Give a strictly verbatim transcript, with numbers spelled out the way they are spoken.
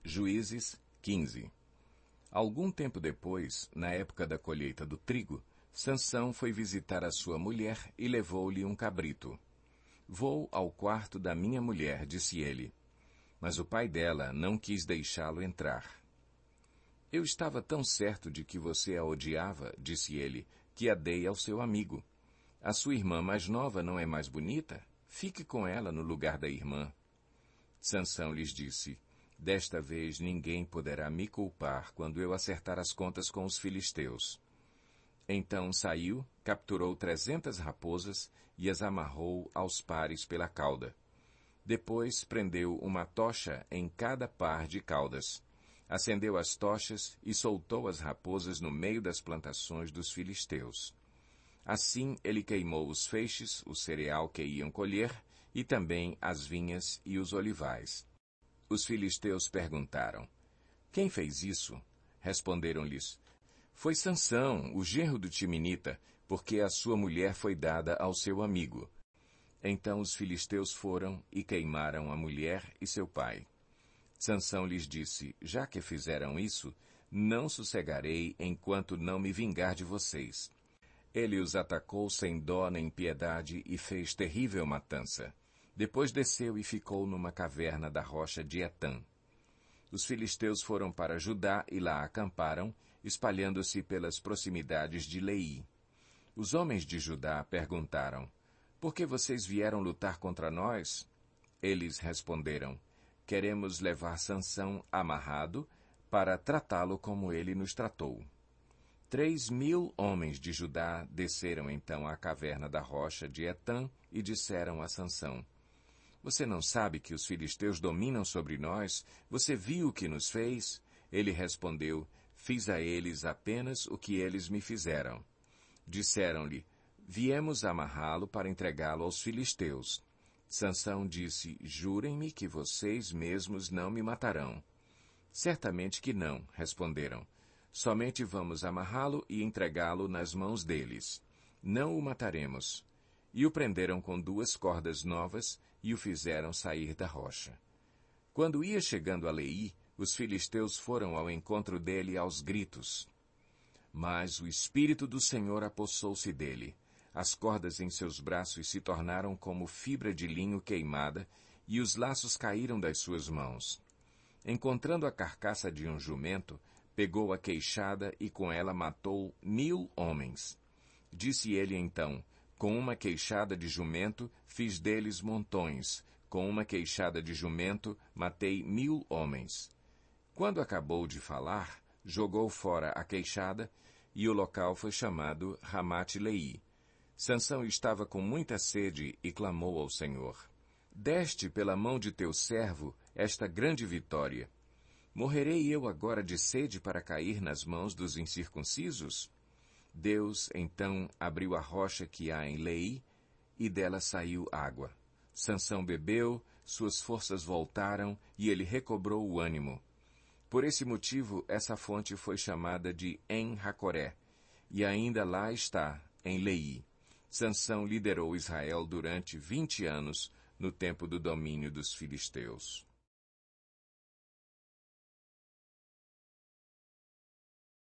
Juízes quinze. Algum tempo depois, na época da colheita do trigo, Sansão foi visitar a sua mulher e levou-lhe um cabrito. Vou ao quarto da minha mulher, disse ele. Mas o pai dela não quis deixá-lo entrar. Eu estava tão certo de que você a odiava, disse ele, que a dei ao seu amigo. A sua irmã mais nova não é mais bonita? Fique com ela no lugar da irmã. Sansão lhes disse, desta vez ninguém poderá me culpar quando eu acertar as contas com os filisteus. Então saiu, capturou trezentas raposas e as amarrou aos pares pela cauda. Depois prendeu uma tocha em cada par de caudas. Acendeu as tochas e soltou as raposas no meio das plantações dos filisteus. Assim ele queimou os feixes, o cereal que iam colher, e também as vinhas e os olivais. Os filisteus perguntaram, quem fez isso? Responderam-lhes, foi Sansão, o genro do Timinita, porque a sua mulher foi dada ao seu amigo. Então os filisteus foram e queimaram a mulher e seu pai. Sansão lhes disse, já que fizeram isso, não sossegarei enquanto não me vingar de vocês. Ele os atacou sem dó nem piedade e fez terrível matança. Depois desceu e ficou numa caverna da rocha de Etã. Os filisteus foram para Judá e lá acamparam, espalhando-se pelas proximidades de Leí. Os homens de Judá perguntaram, por que vocês vieram lutar contra nós? Eles responderam, queremos levar Sansão amarrado para tratá-lo como ele nos tratou. Três mil homens de Judá desceram então à caverna da rocha de Etã e disseram a Sansão, você não sabe que os filisteus dominam sobre nós? Você viu o que nos fez? Ele respondeu, fiz a eles apenas o que eles me fizeram. Disseram-lhe, viemos amarrá-lo para entregá-lo aos filisteus. Sansão disse, jurem-me que vocês mesmos não me matarão. Certamente que não, responderam. Somente vamos amarrá-lo e entregá-lo nas mãos deles. Não o mataremos. E o prenderam com duas cordas novas e o fizeram sair da rocha. Quando ia chegando a Leí, os filisteus foram ao encontro dele aos gritos. Mas o Espírito do Senhor apossou-se dele. As cordas em seus braços se tornaram como fibra de linho queimada e os laços caíram das suas mãos. Encontrando a carcaça de um jumento, pegou a queixada e com ela matou mil homens. Disse ele então, com uma queixada de jumento fiz deles montões, com uma queixada de jumento matei mil homens. Quando acabou de falar, jogou fora a queixada e o local foi chamado Ramate-Leí. Sansão estava com muita sede e clamou ao Senhor. Deste pela mão de teu servo esta grande vitória. Morrerei eu agora de sede para cair nas mãos dos incircuncisos? Deus, então, abriu a rocha que há em Leí, e dela saiu água. Sansão bebeu, suas forças voltaram, e ele recobrou o ânimo. Por esse motivo, essa fonte foi chamada de En-Hacoré, e ainda lá está, em Leí. Sansão liderou Israel durante vinte anos, no tempo do domínio dos filisteus.